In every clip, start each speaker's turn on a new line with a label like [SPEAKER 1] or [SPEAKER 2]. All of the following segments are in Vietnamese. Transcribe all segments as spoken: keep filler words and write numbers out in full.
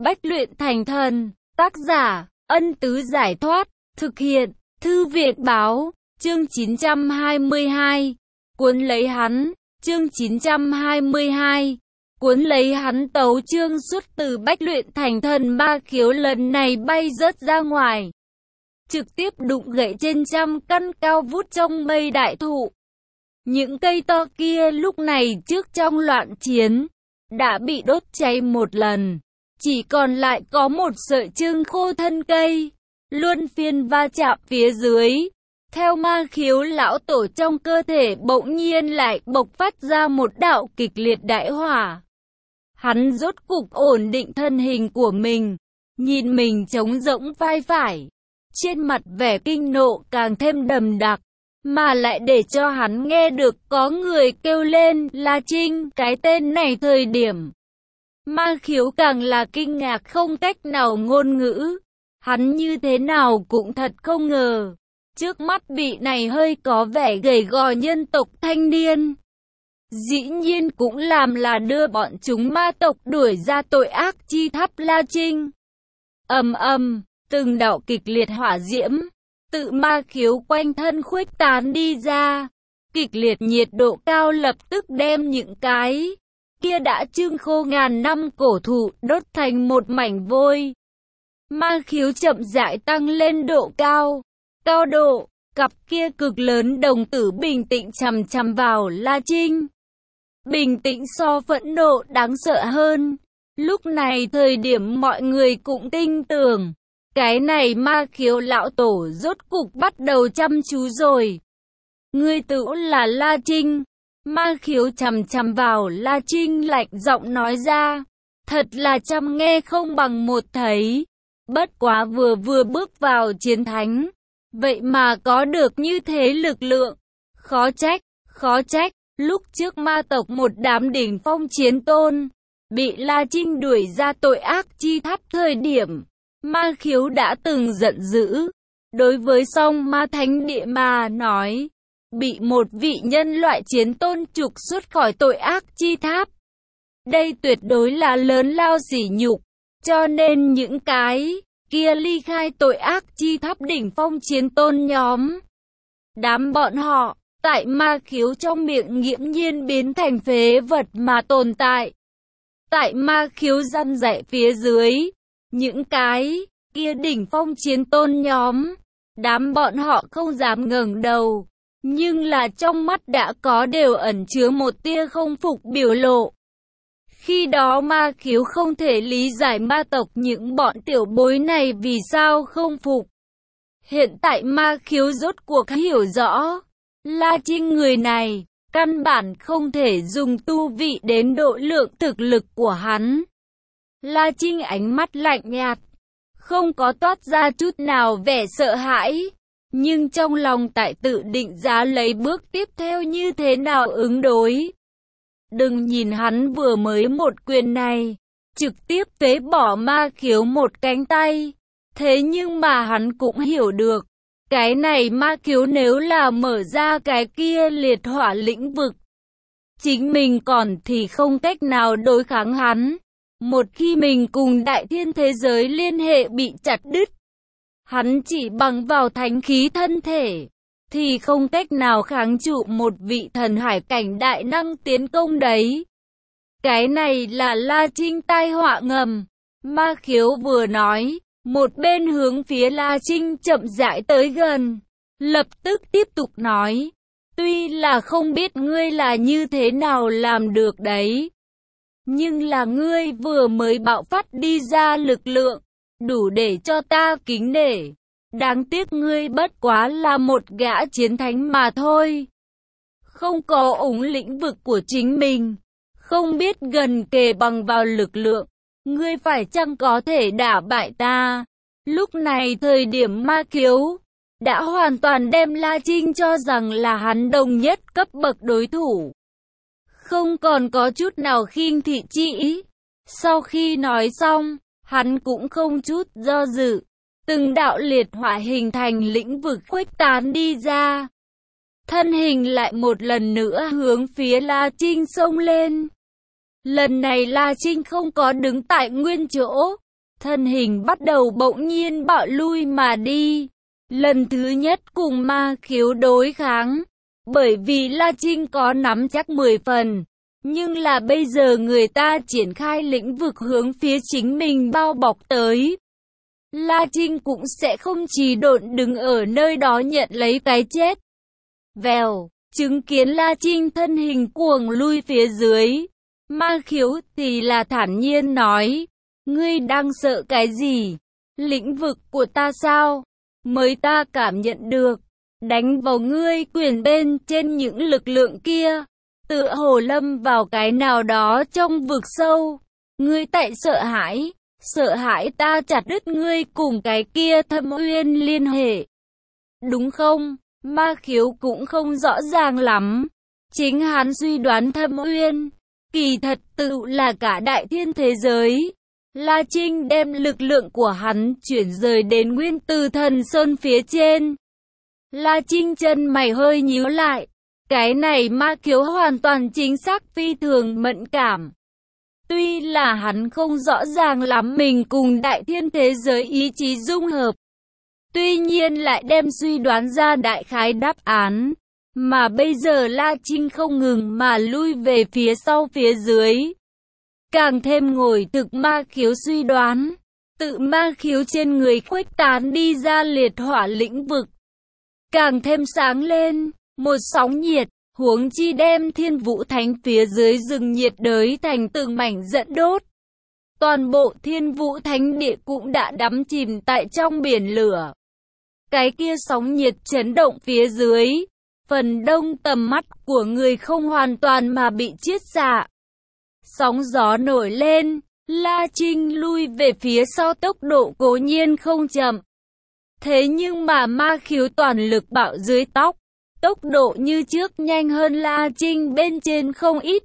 [SPEAKER 1] Bách luyện thành thần, tác giả, Ân Tứ Giải Thoát, thực hiện, Thư Viện Báo, chương chín trăm hai mươi hai, cuốn lấy hắn, chương chín trăm hai mươi hai, cuốn lấy hắn. Tấu chương xuất từ Bách luyện thành thần. Ma khiếu lần này bay rớt ra ngoài, trực tiếp đụng gãy trên trăm căn cao vút trong mây đại thụ. Những cây to kia lúc này trước trong loạn chiến đã bị đốt cháy một lần, chỉ còn lại có một sợi chưng khô thân cây, luân phiên va chạm phía dưới. Theo ma khiếu lão tổ trong cơ thể bỗng nhiên lại bộc phát ra một đạo kịch liệt đại hỏa. Hắn rốt cục ổn định thân hình của mình, nhìn mình trống rỗng vai phải, trên mặt vẻ kinh nộ càng thêm đậm đặc, mà lại để cho hắn nghe được có người kêu lên La Trinh cái tên này thời điểm. Ma khiếu càng là kinh ngạc không cách nào ngôn ngữ. Hắn như thế nào cũng thật không ngờ, trước mắt vị này hơi có vẻ gầy gò nhân tộc thanh niên, dĩ nhiên cũng làm là đưa bọn chúng ma tộc đuổi ra tội ác chi tháp La Trinh. Ầm ầm, từng đạo kịch liệt hỏa diễm tự ma khiếu quanh thân khuếch tán đi ra, kịch liệt nhiệt độ cao lập tức đem những cái kia đã chưng khô ngàn năm cổ thụ đốt thành một mảnh vôi. Ma khiếu chậm rãi tăng lên độ cao, cao độ, cặp kia cực lớn đồng tử bình tĩnh chằm chằm vào La Trinh. Bình tĩnh so phẫn nộ đáng sợ hơn. Lúc này thời điểm mọi người cũng tin tưởng, cái này ma khiếu lão tổ rốt cục bắt đầu chăm chú rồi. Ngươi tự là La Trinh. Ma khiếu chằm chằm vào La Trinh lạnh giọng nói ra. Thật là trăm nghe không bằng một thấy. Bất quá vừa vừa bước vào chiến thánh, vậy mà có được như thế lực lượng. Khó trách, khó trách, lúc trước ma tộc một đám đỉnh phong chiến tôn bị La Trinh đuổi ra tội ác chi tháp thời điểm, ma khiếu đã từng giận dữ. Đối với song ma thánh địa mà nói, bị một vị nhân loại chiến tôn trục xuất khỏi tội ác chi tháp, đây tuyệt đối là lớn lao sỉ nhục. Cho nên những cái kia ly khai tội ác chi tháp đỉnh phong chiến tôn nhóm, đám bọn họ tại ma khiếu trong miệng nghiễm nhiên biến thành phế vật mà tồn tại. Tại ma khiếu răn dạy phía dưới, những cái kia đỉnh phong chiến tôn nhóm, đám bọn họ không dám ngẩng đầu, nhưng là trong mắt đã có đều ẩn chứa một tia không phục biểu lộ. Khi đó ma khiếu không thể lý giải ma tộc những bọn tiểu bối này vì sao không phục. Hiện tại ma khiếu rốt cuộc hiểu rõ, La Trinh người này, căn bản không thể dùng tu vị đến độ lượng thực lực của hắn. La Trinh ánh mắt lạnh nhạt, không có toát ra chút nào vẻ sợ hãi, nhưng trong lòng tại tự định giá lấy bước tiếp theo như thế nào ứng đối. Đừng nhìn hắn vừa mới một quyền này, trực tiếp phế bỏ ma khiếu một cánh tay. Thế nhưng mà hắn cũng hiểu được, cái này ma khiếu nếu là mở ra cái kia liệt hỏa lĩnh vực, chính mình còn thì không cách nào đối kháng hắn. Một khi mình cùng đại thiên thế giới liên hệ bị chặt đứt, hắn chỉ bằng vào thánh khí thân thể thì không cách nào kháng trụ một vị thần hải cảnh đại năng tiến công đấy. Cái này là La Trinh tai họa ngầm. Ma khiếu vừa nói, một bên hướng phía La Trinh chậm rãi tới gần, lập tức tiếp tục nói, tuy là không biết ngươi là như thế nào làm được đấy, nhưng là ngươi vừa mới bạo phát đi ra lực lượng, đủ để cho ta kính nể. Đáng tiếc ngươi bất quá là một gã chiến thánh mà thôi, không có ủng lĩnh vực của chính mình, không biết gần kề bằng vào lực lượng, ngươi phải chăng có thể đả bại ta. Lúc này thời điểm ma khiếu đã hoàn toàn đem La Trinh cho rằng là hắn đồng nhất cấp bậc đối thủ, không còn có chút nào khinh thị chi ý. Sau khi nói xong, hắn cũng không chút do dự, từng đạo liệt hỏa hình thành lĩnh vực khuếch tán đi ra, thân hình lại một lần nữa hướng phía La Trinh xông lên. Lần này La Trinh không có đứng tại nguyên chỗ, thân hình bắt đầu bỗng nhiên bạo lui mà đi. Lần thứ nhất cùng ma khiếu đối kháng, bởi vì La Trinh có nắm chắc mười phần. Nhưng là bây giờ người ta triển khai lĩnh vực hướng phía chính mình bao bọc tới. La Trinh cũng sẽ không chỉ độn đứng ở nơi đó nhận lấy cái chết. Vèo, chứng kiến La Trinh thân hình cuồng lui phía dưới. Ma khiếu thì là thản nhiên nói, ngươi đang sợ cái gì? Lĩnh vực của ta sao? Mới ta cảm nhận được, đánh vào ngươi quyền bên trên những lực lượng kia. Tựa hồ lâm vào cái nào đó trong vực sâu. Ngươi tại sợ hãi, sợ hãi ta chặt đứt ngươi cùng cái kia thâm uyên liên hệ. Đúng không? Ma khiếu cũng không rõ ràng lắm. Chính hắn suy đoán thâm uyên, kỳ thật tự là cả đại thiên thế giới. La Trinh đem lực lượng của hắn chuyển rời đến Nguyên Từ Thần Sơn phía trên. La Trinh chân mày hơi nhíu lại. Cái này ma khiếu hoàn toàn chính xác phi thường mẫn cảm. Tuy là hắn không rõ ràng lắm mình cùng đại thiên thế giới ý chí dung hợp. Tuy nhiên lại đem suy đoán ra đại khái đáp án. Mà bây giờ La Trinh không ngừng mà lui về phía sau phía dưới. Càng thêm ngồi thực ma khiếu suy đoán. Tự ma khiếu trên người khuếch tán đi ra liệt hỏa lĩnh vực. Càng thêm sáng lên. Một sóng nhiệt, huống chi đem Thiên Vũ Thánh phía dưới rừng nhiệt đới thành từng mảnh dẫn đốt. Toàn bộ Thiên Vũ Thánh địa cũng đã đắm chìm tại trong biển lửa. Cái kia sóng nhiệt chấn động phía dưới, phần đông tầm mắt của người không hoàn toàn mà bị chiết xạ. Sóng gió nổi lên, La Trinh lui về phía sau tốc độ cố nhiên không chậm. Thế nhưng mà ma khiếu toàn lực bạo dưới tóc. Tốc độ như trước nhanh hơn La Trinh bên trên không ít.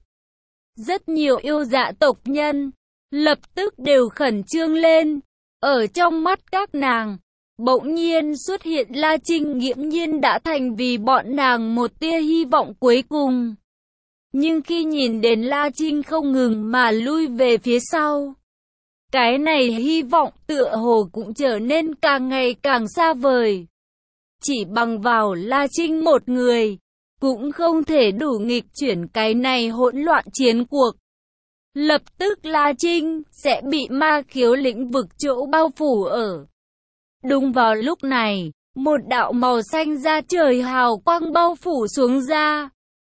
[SPEAKER 1] Rất nhiều yêu dạ tộc nhân lập tức đều khẩn trương lên. Ở trong mắt các nàng, bỗng nhiên xuất hiện La Trinh nghiễm nhiên đã thành vì bọn nàng một tia hy vọng cuối cùng. Nhưng khi nhìn đến La Trinh không ngừng mà lui về phía sau, cái này hy vọng tựa hồ cũng trở nên càng ngày càng xa vời. Chỉ bằng vào La Trinh một người, cũng không thể đủ nghịch chuyển cái này hỗn loạn chiến cuộc. Lập tức La Trinh sẽ bị ma khiếu lĩnh vực chỗ bao phủ ở. Đúng vào lúc này, một đạo màu xanh da trời hào quang bao phủ xuống ra.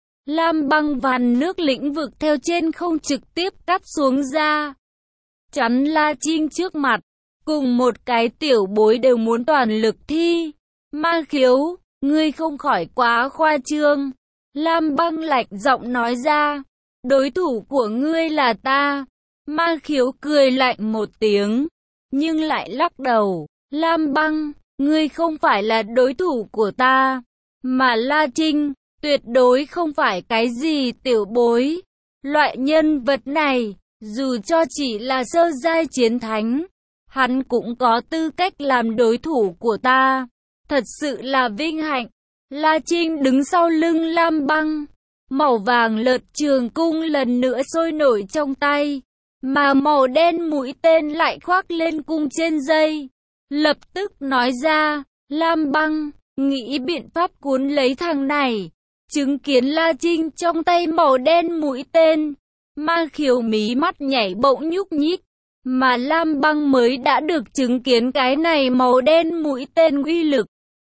[SPEAKER 1] Lam băng vằn nước lĩnh vực theo trên không trực tiếp cắt xuống ra. Chắn La Trinh trước mặt, cùng một cái tiểu bối đều muốn toàn lực thi. Ma khiếu, ngươi không khỏi quá khoa trương. Lam băng lạnh giọng nói ra, đối thủ của ngươi là ta. Ma khiếu cười lạnh một tiếng, nhưng lại lắc đầu. Lam băng, ngươi không phải là đối thủ của ta, mà La Trinh, tuyệt đối không phải cái gì tiểu bối. Loại nhân vật này, dù cho chỉ là sơ giai chiến thánh, hắn cũng có tư cách làm đối thủ của ta. Thật sự là vinh hạnh. La Trinh đứng sau lưng Lam băng. Màu vàng lợt trường cung lần nữa sôi nổi trong tay. Mà màu đen mũi tên lại khoác lên cung trên dây. Lập tức nói ra, Lam băng, nghĩ biện pháp cuốn lấy thằng này. Chứng kiến La Trinh trong tay màu đen mũi tên. Ma khiếu mí mắt nhảy bỗng nhúc nhích. Mà Lam băng mới đã được chứng kiến cái này màu đen mũi tên uy lực.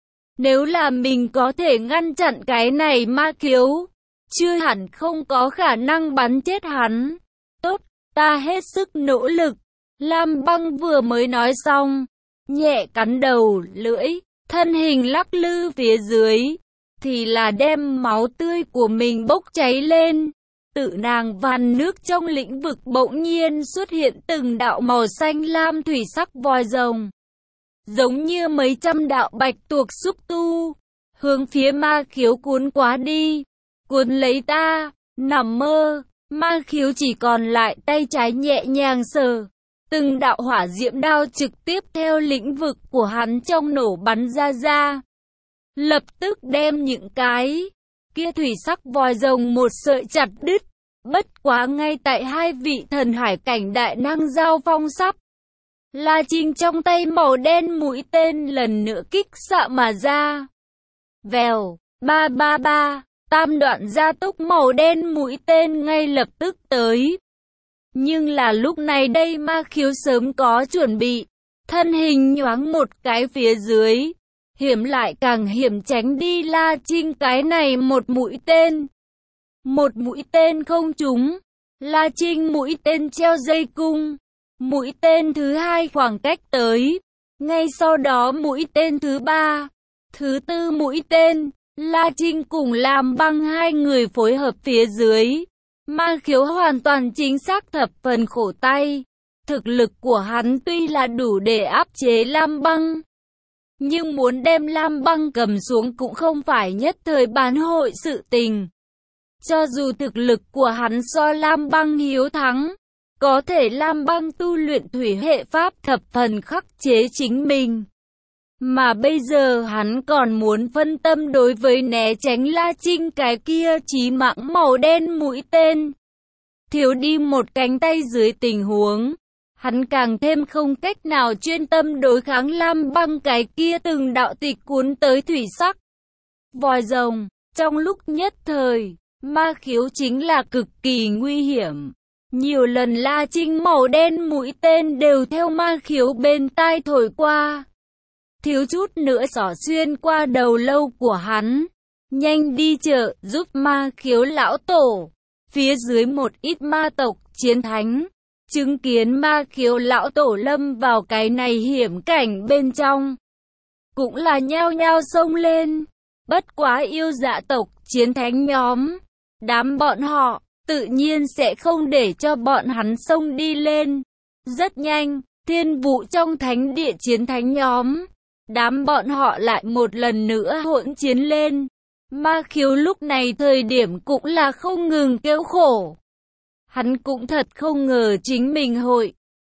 [SPEAKER 1] Nếu là mình có thể ngăn chặn cái này ma khiếu, chưa hẳn không có khả năng bắn chết hắn. Tốt, ta hết sức nỗ lực. Lam băng vừa mới nói xong, nhẹ cắn đầu lưỡi, thân hình lắc lư phía dưới, thì là đem máu tươi của mình bốc cháy lên. Tự nàng vằn nước trong lĩnh vực bỗng nhiên xuất hiện từng đạo màu xanh lam thủy sắc vòi rồng. Giống như mấy trăm đạo bạch tuộc xúc tu, hướng phía ma khiếu cuốn quá đi. Cuốn lấy ta, nằm mơ, ma khiếu chỉ còn lại tay trái nhẹ nhàng sờ. Từng đạo hỏa diễm đao trực tiếp theo lĩnh vực của hắn trong nổ bắn ra ra. Lập tức đem những cái kia thủy sắc vòi rồng một sợi chặt đứt. Bất quá ngay tại hai vị thần hải cảnh đại năng giao phong sắp La Trinh trong tay màu đen mũi tên lần nữa kích xạ mà ra. Vèo, ba ba ba, tam đoạn gia tốc màu đen mũi tên ngay lập tức tới. Nhưng là lúc này đây Ma Khiếu sớm có chuẩn bị, thân hình nhoáng một cái phía dưới, hiểm lại càng hiểm tránh đi La Trinh cái này một mũi tên. Một mũi tên không trúng, La Trinh mũi tên treo dây cung. Mũi tên thứ hai khoảng cách tới, ngay sau đó mũi tên thứ ba, thứ tư mũi tên, La Trinh cùng Lam Băng hai người phối hợp phía dưới. Ma Khiếu hoàn toàn chính xác thập phần khổ tay. Thực lực của hắn tuy là đủ để áp chế Lam Băng, nhưng muốn đem Lam Băng cầm xuống cũng không phải nhất thời bán hội sự tình. Cho dù thực lực của hắn so Lam Băng hiếu thắng, có thể Lam Băng tu luyện thủy hệ pháp thập phần khắc chế chính mình. Mà bây giờ hắn còn muốn phân tâm đối với né tránh La Trinh cái kia chí mạng màu đen mũi tên. Thiếu đi một cánh tay dưới tình huống, hắn càng thêm không cách nào chuyên tâm đối kháng Lam Băng cái kia từng đạo tịch cuốn tới thủy sắc vòi rồng. Trong lúc nhất thời, Ma Khiếu chính là cực kỳ nguy hiểm. Nhiều lần La Trinh màu đen mũi tên đều theo Ma Khiếu bên tai thổi qua, thiếu chút nữa xỏ xuyên qua đầu lâu của hắn. Nhanh đi chợ giúp Ma Khiếu lão tổ. Phía dưới một ít ma tộc chiến thánh, chứng kiến Ma Khiếu lão tổ lâm vào cái này hiểm cảnh bên trong, cũng là nhao nhao xông lên. Bất quá yêu dạ tộc chiến thánh nhóm, đám bọn họ tự nhiên sẽ không để cho bọn hắn xông đi lên. Rất nhanh, thiên vụ trong thánh địa chiến thánh nhóm, đám bọn họ lại một lần nữa hỗn chiến lên. Ma Khiếu lúc này thời điểm cũng là không ngừng kêu khổ. Hắn cũng thật không ngờ chính mình hội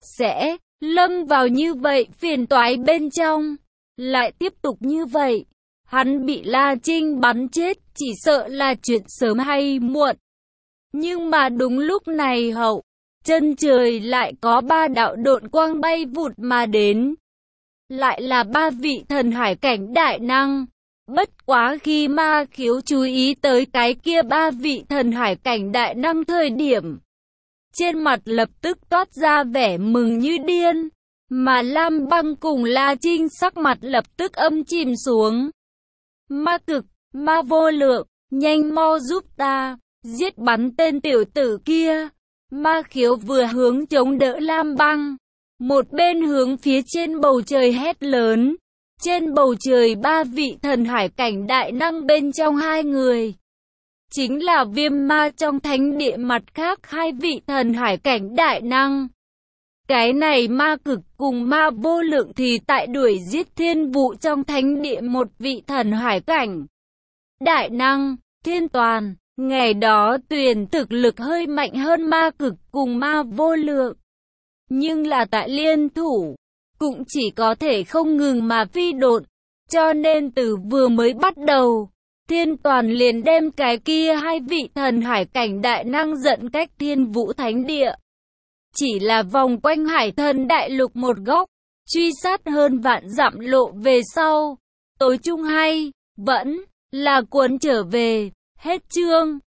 [SPEAKER 1] sẽ lâm vào như vậy phiền toái bên trong. Lại tiếp tục như vậy, hắn bị La Trinh bắn chết chỉ sợ là chuyện sớm hay muộn. Nhưng mà đúng lúc này hậu chân trời lại có ba đạo độn quang bay vụt mà đến. Lại là ba vị thần hải cảnh đại năng. Bất quá khi Ma Khiếu chú ý tới cái kia ba vị thần hải cảnh đại năng thời điểm, trên mặt lập tức toát ra vẻ mừng như điên. Mà Lam Băng cùng La Trinh sắc mặt lập tức âm chìm xuống. Ma Cực, Ma Vô Lượng, nhanh mau giúp ta, giết bắn tên tiểu tử kia. Ma Khiếu vừa hướng chống đỡ Lam Băng, một bên hướng phía trên bầu trời hét lớn. Trên bầu trời ba vị thần hải cảnh đại năng bên trong hai người, chính là Viêm Ma trong thánh địa mặt khác hai vị thần hải cảnh đại năng. Cái này Ma Cực cùng Ma Vô Lượng thì tại đuổi giết thiên vụ trong thánh địa một vị thần hải cảnh đại năng. Thiên Toàn, ngày đó Tuyền thực lực hơi mạnh hơn Ma Cực cùng Ma Vô Lượng, nhưng là tại liên thủ, cũng chỉ có thể không ngừng mà phi độn. Cho nên từ vừa mới bắt đầu, Thiên Toàn liền đem cái kia hai vị thần hải cảnh đại năng dẫn cách Thiên Vũ Thánh Địa. Chỉ là vòng quanh hải thần đại lục một góc, truy sát hơn vạn dặm lộ về sau. Tối chung hay, vẫn là cuốn trở về. Hết chương.